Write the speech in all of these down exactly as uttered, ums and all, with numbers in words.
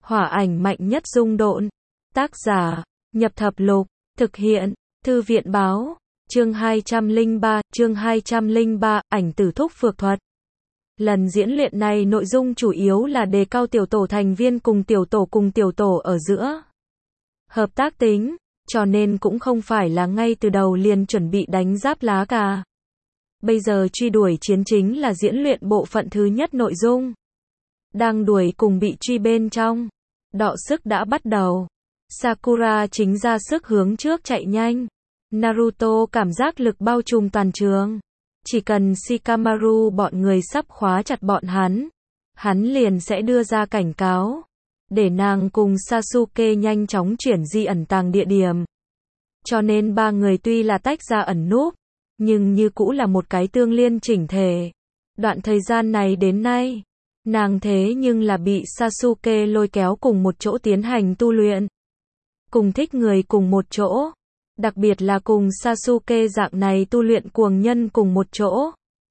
Hỏa ảnh mạnh nhất dung độn. Tác giả, Nhập Thập Lục, thực hiện, Thư viện Báo, chương hai trăm lẻ ba, chương hai trăm lẻ ba, ảnh tử thúc phược thuật. Lần diễn luyện này nội dung chủ yếu là đề cao tiểu tổ thành viên cùng tiểu tổ cùng tiểu tổ ở giữa hợp tác tính, cho nên cũng không phải là ngay từ đầu liền chuẩn bị đánh giáp lá cà. Bây giờ truy đuổi chiến chính là diễn luyện bộ phận thứ nhất nội dung. Đang đuổi cùng bị truy bên trong. Đọ sức đã bắt đầu. Sakura chính ra sức hướng trước chạy nhanh. Naruto cảm giác lực bao trùm toàn trường. Chỉ cần Shikamaru bọn người sắp khóa chặt bọn hắn, hắn liền sẽ đưa ra cảnh cáo, để nàng cùng Sasuke nhanh chóng chuyển di ẩn tàng địa điểm. Cho nên ba người tuy là tách ra ẩn núp, nhưng như cũ là một cái tương liên chỉnh thể. Đoạn thời gian này đến nay, nàng thế nhưng là bị Sasuke lôi kéo cùng một chỗ tiến hành tu luyện. Cùng thích người cùng một chỗ. Đặc biệt là cùng Sasuke dạng này tu luyện cuồng nhân cùng một chỗ.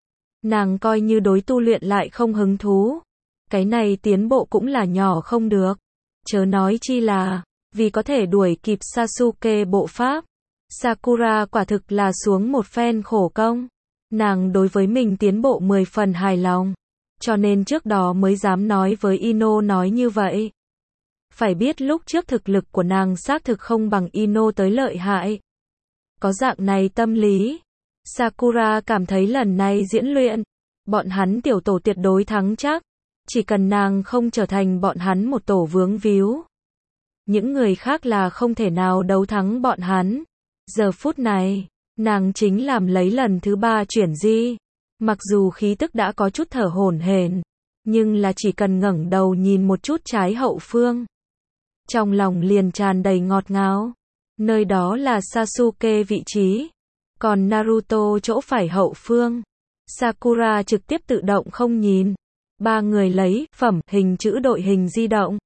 Nàng coi như đối tu luyện lại không hứng thú. Cái này tiến bộ cũng là nhỏ không được. Chớ nói chi là, vì có thể đuổi kịp Sasuke bộ pháp. Sakura quả thực là xuống một phen khổ công. Nàng đối với mình tiến bộ mười phần hài lòng. Cho nên trước đó mới dám nói với Ino nói như vậy. Phải biết lúc trước thực lực của nàng xác thực không bằng Ino tới lợi hại. Có dạng này tâm lý, Sakura cảm thấy lần này diễn luyện, bọn hắn tiểu tổ tuyệt đối thắng chắc. Chỉ cần nàng không trở thành bọn hắn một tổ vướng víu. Những người khác là không thể nào đấu thắng bọn hắn. Giờ phút này, nàng chính làm lấy lần thứ ba chuyển di. Mặc dù khí tức đã có chút thở hổn hển, nhưng là chỉ cần ngẩng đầu nhìn một chút trái hậu phương. Trong lòng liền tràn đầy ngọt ngào. Nơi đó là Sasuke vị trí. Còn Naruto chỗ phải hậu phương. Sakura trực tiếp tự động không nhìn. Ba người lấy phẩm hình chữ đội hình di động.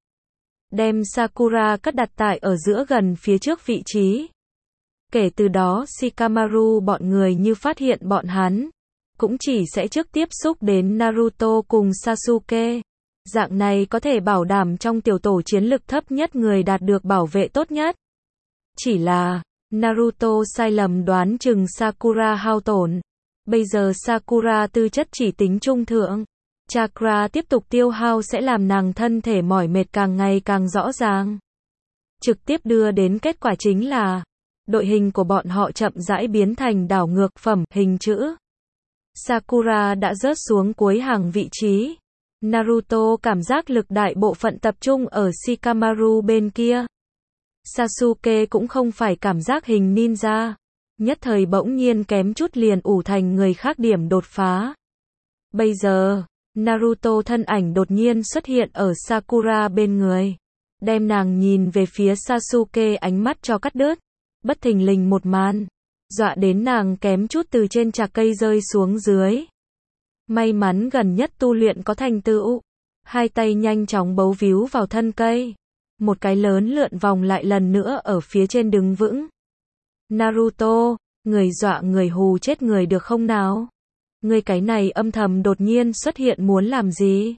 Đem Sakura cất đặt tại ở giữa gần phía trước vị trí. Kể từ đó Shikamaru bọn người như phát hiện bọn hắn. Cũng chỉ sẽ trước tiếp xúc đến Naruto cùng Sasuke. Dạng này có thể bảo đảm trong tiểu tổ chiến lực thấp nhất người đạt được bảo vệ tốt nhất. Chỉ là, Naruto sai lầm đoán chừng Sakura hao tổn. Bây giờ Sakura tư chất chỉ tính trung thượng. Chakra tiếp tục tiêu hao sẽ làm nàng thân thể mỏi mệt càng ngày càng rõ ràng. Trực tiếp đưa đến kết quả chính là, đội hình của bọn họ chậm rãi biến thành đảo ngược phẩm hình chữ. Sakura đã rớt xuống cuối hàng vị trí. Naruto cảm giác lực đại bộ phận tập trung ở Shikamaru bên kia. Sasuke cũng không phải cảm giác hình ninja. Nhất thời bỗng nhiên kém chút liền ủ thành người khác điểm đột phá. Bây giờ, Naruto thân ảnh đột nhiên xuất hiện ở Sakura bên người. Đem nàng nhìn về phía Sasuke ánh mắt cho cắt đứt. Bất thình lình một màn. Dọa đến nàng kém chút từ trên chạc cây rơi xuống dưới. May mắn gần nhất tu luyện có thành tựu. Hai tay nhanh chóng bấu víu vào thân cây. Một cái lớn lượn vòng lại lần nữa ở phía trên đứng vững. Naruto, người dọa người hù chết người được không nào? Người cái này âm thầm đột nhiên xuất hiện muốn làm gì?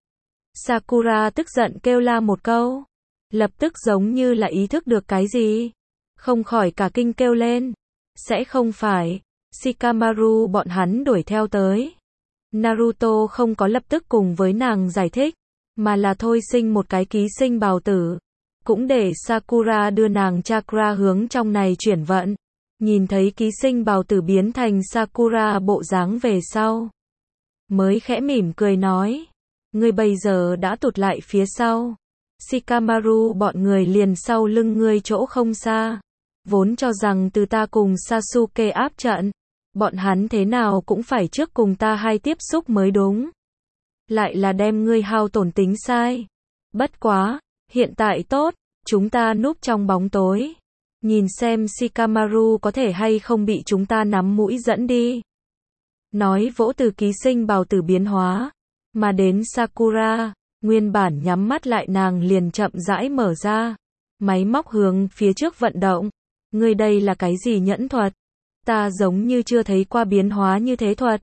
Sakura tức giận kêu la một câu. Lập tức giống như là ý thức được cái gì. Không khỏi cả kinh kêu lên. Sẽ không phải, Shikamaru bọn hắn đuổi theo tới. Naruto không có lập tức cùng với nàng giải thích, mà là thôi sinh một cái ký sinh bào tử. Cũng để Sakura đưa nàng chakra hướng trong này chuyển vận. Nhìn thấy ký sinh bào tử biến thành Sakura bộ dáng về sau. Mới khẽ mỉm cười nói. Ngươi bây giờ đã tụt lại phía sau. Shikamaru bọn người liền sau lưng ngươi chỗ không xa. Vốn cho rằng từ ta cùng Sasuke áp trận. Bọn hắn thế nào cũng phải trước cùng ta hai tiếp xúc mới đúng. Lại là đem ngươi hao tổn tính sai. Bất quá, hiện tại tốt, chúng ta núp trong bóng tối. Nhìn xem Shikamaru có thể hay không bị chúng ta nắm mũi dẫn đi. Nói vỗ từ ký sinh bào tử biến hóa. Mà đến Sakura, nguyên bản nhắm mắt lại nàng liền chậm rãi mở ra. Máy móc hướng phía trước vận động. Ngươi đây là cái gì nhẫn thuật? Ta giống như chưa thấy qua biến hóa như thế thuật.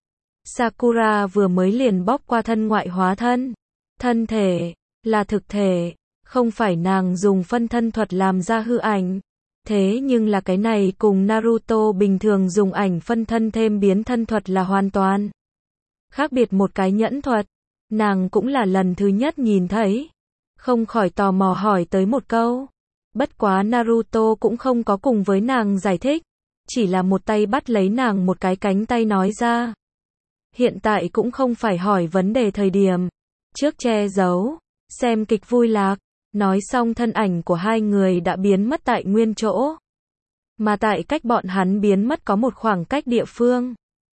Sakura vừa mới liền bóc qua thân ngoại hóa thân. Thân thể, là thực thể, Không phải nàng dùng phân thân thuật làm ra hư ảnh. Thế nhưng là cái này cùng Naruto bình thường dùng ảnh phân thân thêm biến thân thuật là hoàn toàn khác biệt một cái nhẫn thuật. Nàng cũng là lần thứ nhất nhìn thấy. Không khỏi tò mò hỏi tới một câu. Bất quá Naruto cũng không có cùng với nàng giải thích. Chỉ là một tay bắt lấy nàng một cái cánh tay nói ra. Hiện tại cũng không phải hỏi vấn đề thời điểm. Trước che giấu. Xem kịch vui lạc. Nói xong thân ảnh của hai người đã biến mất tại nguyên chỗ. Mà tại cách bọn hắn biến mất có một khoảng cách địa phương.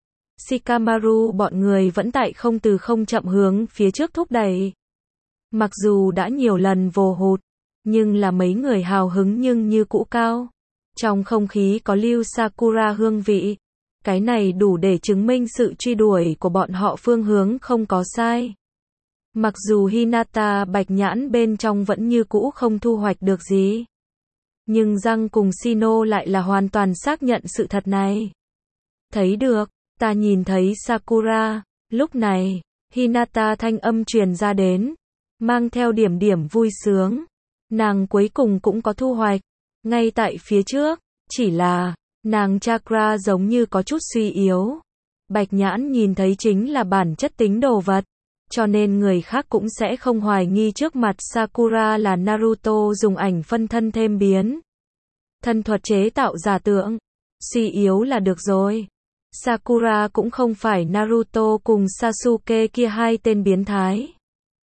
Shikamaru bọn người vẫn tại không từ không chậm hướng phía trước thúc đẩy. Mặc dù đã nhiều lần vồ hụt, nhưng là mấy người hào hứng nhưng như cũ cao. Trong không khí có lưu Sakura hương vị. Cái này đủ để chứng minh sự truy đuổi của bọn họ phương hướng không có sai. Mặc dù Hinata bạch nhãn bên trong vẫn như cũ không thu hoạch được gì. Nhưng Răng cùng Shino lại là hoàn toàn xác nhận sự thật này. Thấy được, ta nhìn thấy Sakura. Lúc này, Hinata thanh âm truyền ra đến. Mang theo điểm điểm vui sướng. Nàng cuối cùng cũng có thu hoạch. Ngay tại phía trước, chỉ là, nàng chakra giống như có chút suy yếu. Bạch nhãn nhìn thấy chính là bản chất tính đồ vật. Cho nên người khác cũng sẽ không hoài nghi trước mặt Sakura là Naruto dùng ảnh phân thân thêm biến. Thân thuật chế tạo giả tượng. Suy yếu là được rồi. Sakura cũng không phải Naruto cùng Sasuke kia hai tên biến thái.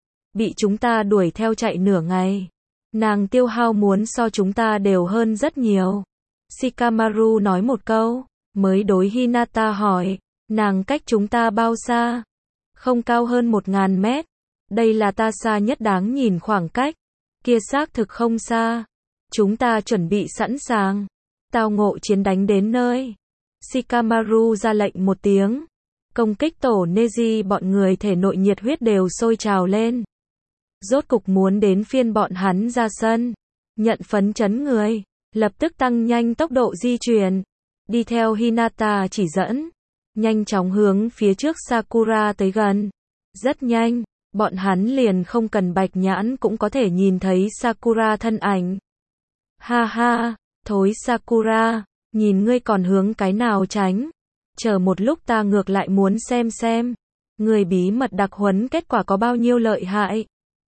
Bị chúng ta đuổi theo chạy nửa ngày. Nàng tiêu hao muốn so chúng ta đều hơn rất nhiều. Shikamaru nói một câu, mới đối Hinata hỏi, nàng cách chúng ta bao xa? Không cao hơn một ngàn mét. Đây là ta xa nhất đáng nhìn khoảng cách. Kia xác thực không xa. Chúng ta chuẩn bị sẵn sàng. Tao ngộ chiến đánh đến nơi. Shikamaru ra lệnh một tiếng. Công kích tổ Neji bọn người thể nội nhiệt huyết đều sôi trào lên. Rốt cục muốn đến phiên bọn hắn ra sân. Nhận phấn chấn người. Lập tức tăng nhanh tốc độ di chuyển. Đi theo Hinata chỉ dẫn. Nhanh chóng hướng phía trước Sakura tới gần. Rất nhanh, bọn hắn liền không cần bạch nhãn cũng có thể nhìn thấy Sakura thân ảnh. Ha ha, thối Sakura, nhìn ngươi còn hướng cái nào tránh. Chờ một lúc ta ngược lại muốn xem xem. Người bí mật đặc huấn kết quả có bao nhiêu lợi hại.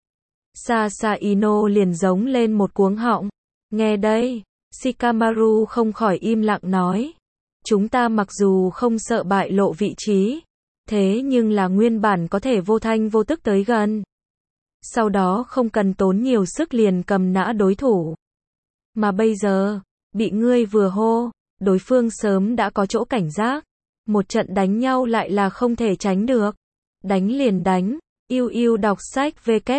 Sasaino liền giống lên một cuống họng. Nghe đây, Shikamaru không khỏi im lặng nói. Chúng ta mặc dù không sợ bại lộ vị trí, thế nhưng là nguyên bản có thể vô thanh vô tức tới gần. Sau đó không cần tốn nhiều sức liền cầm nã đối thủ. Mà bây giờ, bị ngươi vừa hô, đối phương sớm đã có chỗ cảnh giác. Một trận đánh nhau lại là không thể tránh được. Đánh liền đánh, yêu yêu đọc sách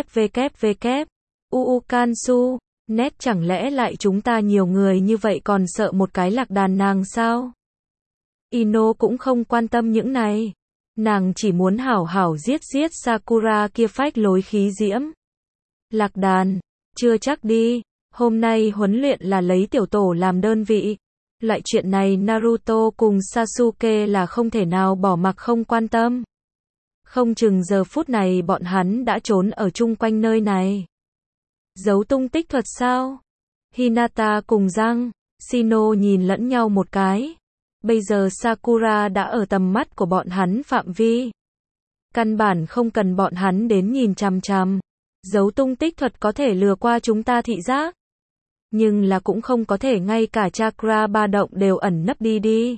www. uu Kansu, net chẳng lẽ lại chúng ta nhiều người như vậy còn sợ một cái lạc đàn nàng sao? Ino cũng không quan tâm những này. Nàng chỉ muốn hảo hảo giết giết Sakura kia phách lối khí diễm. Lạc đàn, chưa chắc đi. Hôm nay huấn luyện là lấy tiểu tổ làm đơn vị. Loại chuyện này Naruto cùng Sasuke là không thể nào bỏ mặc không quan tâm. Không chừng giờ phút này bọn hắn đã trốn ở chung quanh nơi này. Giấu tung tích thuật sao? Hinata cùng Răng, Shino nhìn lẫn nhau một cái. Bây giờ Sakura đã ở tầm mắt của bọn hắn phạm vi. Căn bản không cần bọn hắn đến nhìn chằm chằm. Giấu tung tích thuật có thể lừa qua chúng ta thị giác. Nhưng là cũng không có thể ngay cả chakra ba động đều ẩn nấp đi đi.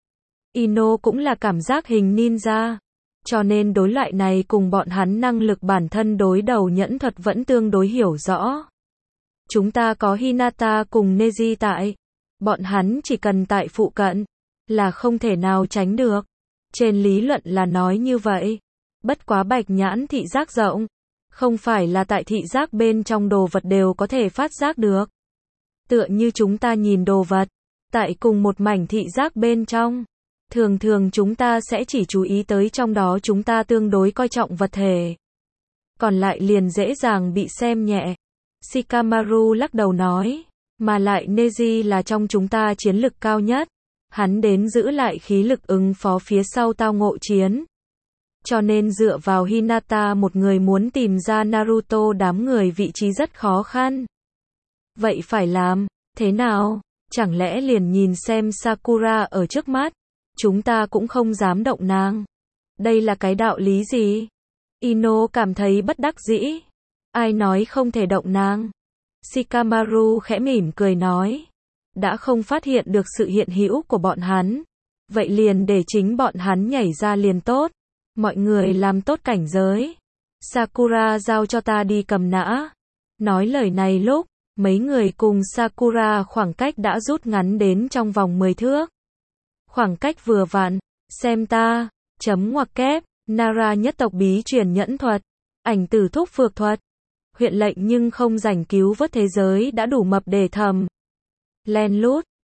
Ino cũng là cảm giác hình ninja. Cho nên đối loại này cùng bọn hắn năng lực bản thân đối đầu nhẫn thuật vẫn tương đối hiểu rõ. Chúng ta có Hinata cùng Neji tại. Bọn hắn chỉ cần tại phụ cận. Là không thể nào tránh được. Trên lý luận là nói như vậy. Bất quá bạch nhãn thị giác rộng. Không phải là tại thị giác bên trong đồ vật đều có thể phát giác được. Tựa như chúng ta nhìn đồ vật. Tại cùng một mảnh thị giác bên trong. Thường thường chúng ta sẽ chỉ chú ý tới trong đó chúng ta tương đối coi trọng vật thể. Còn lại liền dễ dàng bị xem nhẹ. Shikamaru lắc đầu nói. Mà lại Neji là trong chúng ta chiến lực cao nhất. Hắn đến giữ lại khí lực ứng phó phía sau tao ngộ chiến. Cho nên dựa vào Hinata một người muốn tìm ra Naruto đám người vị trí rất khó khăn. Vậy phải làm thế nào? Chẳng lẽ liền nhìn xem Sakura ở trước mắt? Chúng ta cũng không dám động nàng. Đây là cái đạo lý gì? Ino cảm thấy bất đắc dĩ. Ai nói không thể động nàng? Shikamaru khẽ mỉm cười nói. Đã không phát hiện được sự hiện hữu của bọn hắn. Vậy liền để chính bọn hắn nhảy ra liền tốt. Mọi người làm tốt cảnh giới. Sakura giao cho ta đi cầm nã. Nói lời này lúc, mấy người cùng Sakura khoảng cách đã rút ngắn đến trong vòng mười thước. Khoảng cách vừa vặn, xem ta, chấm ngoặc kép, Nara nhất tộc bí truyền nhẫn thuật, ảnh tử thúc phược thuật, huyện lệnh nhưng không rảnh cứu vớt thế giới đã đủ mập để thầm. Len lút,